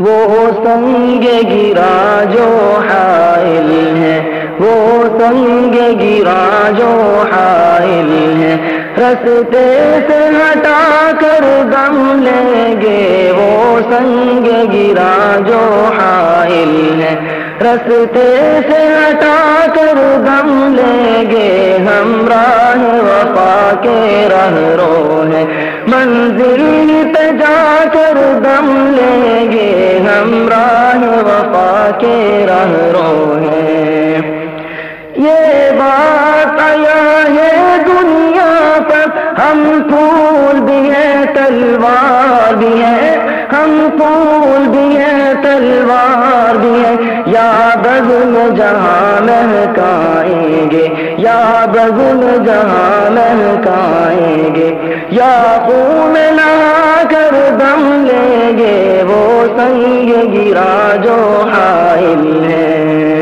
وہ سنگ گرا جو حائل ہے، وہ سنگ گرا جو حائل ہے، رستے سے ہٹا کر دم لیں گے، وہ سنگ گرا جو حائل ہے، رستے سے ہٹا کر دم لیں گے، ہم راہ وفا کے رہرو ہیں، منزل پہ جا کر دم لیں گے، ہم راہ وفا کے رہرو ہیں۔ یہ بات آیا ہے دنیا پر، ہم پھول بھی ہیں تلوار بھی ہیں، ہم پھول بھی ہیں تلوار بھی ہیں، یا بزم جہاں مہکائیں گے، یا بزم جہاں مہکائیں گے، یا خون نہا کر دم لیں گے، وہ سنگ گرا جو حائل ہے۔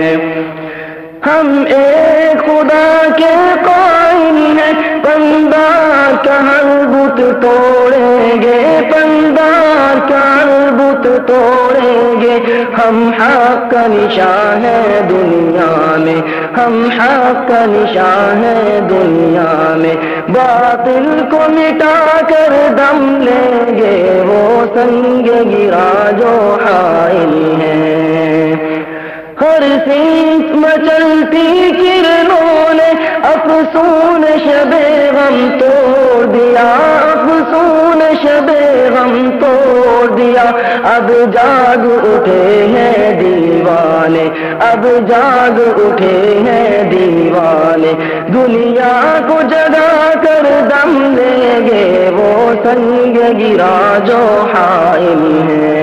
ہم ایک خدا کے قائل ہیں، پندار کا ہر بت توڑیں گے، پندار کا ہر بت توڑیں گے، ہم حق کا نشان ہے دنیا میں، ہم حق کا نشان ہے دنیا میں، باطل کو مٹا کر دم لیں گے، وہ سنگ گرا جو حائل ہے۔ ہر سمت مچلتی کرنوں نے افسون شب غم توڑ دیا، افسون شب غم توڑ دیا، اب جاگ اٹھے ہیں دیوانے، اب جاگ اٹھے ہیں دیوانے، دنیا کو جگا کر دم لیں گے، وہ سنگ گرا جو حائل ہے۔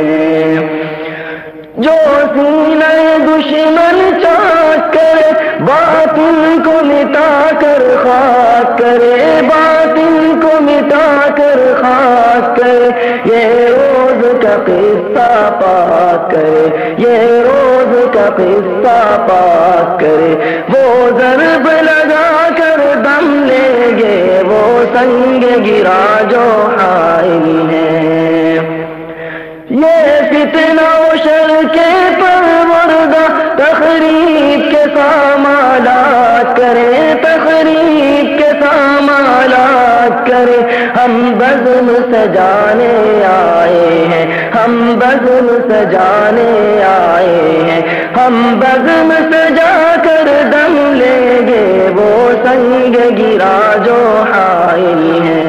جو سینہ دشمن چاک کرے، باطل کو مٹا کر خاک کرے، باطل کو مٹا کر خاک کرے، یہ روز کا قصہ پاک کرے، یہ روز کا قصہ پاک کرے، وہ ضرب لگا کر دم لیں گے، وہ سنگ گرا جو حائل ہے۔ یہ فتنہ و شر کے پروردہ تخریب کے سامالات کرے، تخریب کے سامالات کرے، ہم بزم سجانے آئے ہیں، ہم بزم سجانے آئے ہیں، ہم بزم سجا کر دم لیں گے، وہ سنگ گرا جو حائل ہے۔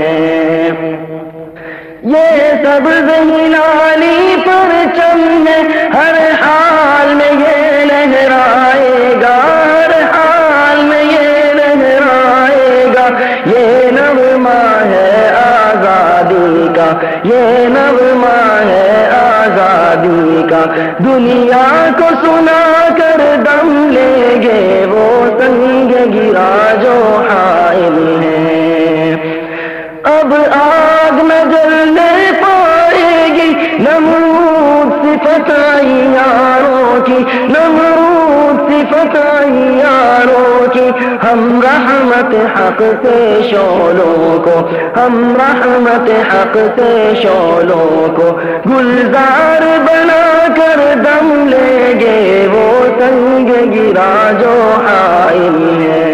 یہ سبز ہلالی پرچم ہے، ہر حال میں یہ لہرائے گا، ہر حال میں یہ لہرائے گا، یہ نغمہ ہے آزادی کا، یہ نغمہ ہے آزادی کا، دنیا کو سنا کر دم لیں گے، وہ سنگ گرا جو حائل ہے۔ اب آگ میں جلنے پائے گی نمرود صفت عیاروں کی، نمرود صفت عیاروں کی، ہم رحمت حق سے شعلوں کو، ہم رحمت حق سے شعلوں کو گلزار بنا کر دم لیں گے، وہ سنگ گرا جو حائل ہے۔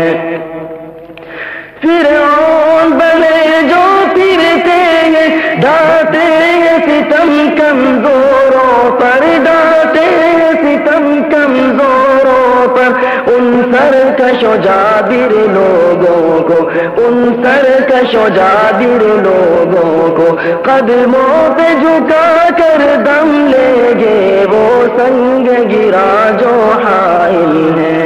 فرعون بنے جو پھرتے ہیں، ڈانٹے ہیں ستم کمزوروں پر، ڈانٹے ہیں ستم کمزوروں پر، ان سرکش و جابر لوگوں کو، ان سرکش و جابر لوگوں کو قدموں پہ جھکا کر دم لیں گے، وہ سنگ گرا جو حائل ہے۔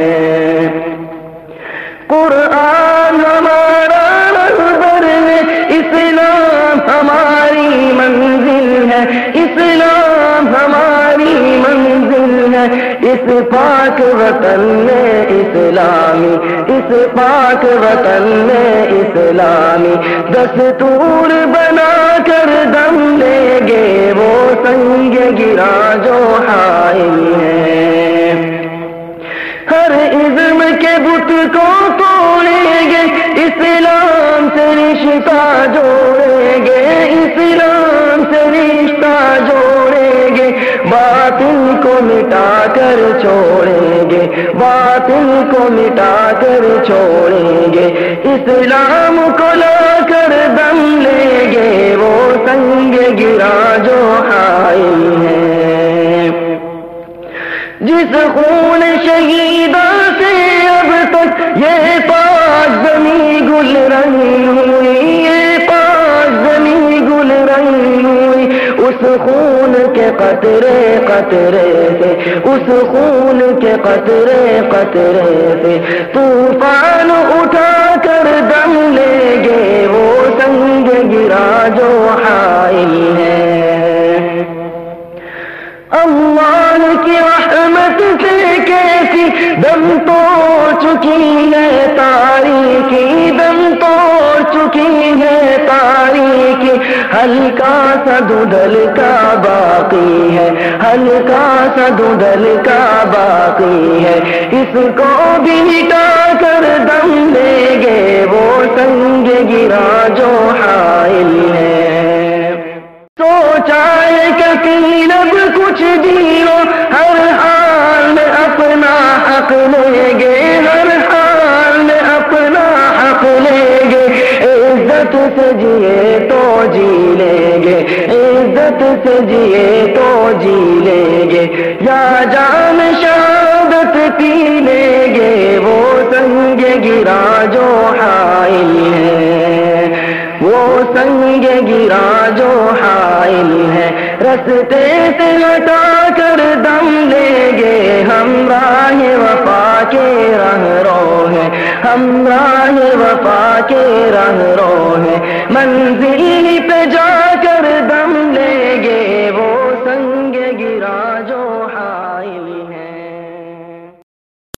قرآن ہمارا رہبر ہے، اسلام ہماری منزل ہے، اسلام ہماری منزل ہے، اس پاک وطن میں اسلامی، اس پاک وطن میں اسلامی دستور بنا کر دم لیں گے، وہ سنگ گرا جو حائل ہے۔ ہر عزم کے بت کو توڑیں گے، اسلام سے رشتہ جوڑیں گے، اسلام سے رشتہ جوڑیں گے، چھوڑیں گے، باطل کو مٹا کر چھوڑیں گے، اسلام کو لا کر دم لیں گے، وہ سنگ گرا جو حائل ہے۔ جس خون شہیدوں سے اب تک یہ پاک زمیں گل رنگ ہوئی، یہ پاک زمیں گل رنگ ہوئی، اس خون کے قطرے قطرے سے، اس خون کے قطرے قطرے سے طوفان اٹھا کر دم لیں گے، وہ سنگ گرا جو حائل ہے۔ اللہ کی رحمت سے کیسی دم توڑ چکی ہے تاریکی، دم توڑ چکی ہے تاریکی، ہلکا سا دھندل کا باقی ہے، ہلکا سا دھندل کا باقی ہے، اس کو بھی مٹا کر دم لیں گے، وہ سنگ گرا جو حائل ہے۔ سوچا ہے کہ اب کچھ جیو، ہر حال میں اپنا حق لیں گے، ہر حال میں اپنا حق لیں گے، عزت سے جیے تو جی لیں گے، عزت سے جیے تو جی لیں گے، یا جام شہادت پی لیں گے، وہ سنگ گرا جو حائل ہے، وہ سنگ گرا جو حائل ہے، رستے سے ہٹا کر دم لیں گے، ہم راہ وفا کے رہنو ہیں، ہم راہ وفا کے رہنو ہیں، منزل پہ جا کر دم لیں گے، وہ سنگ گرا جو حائل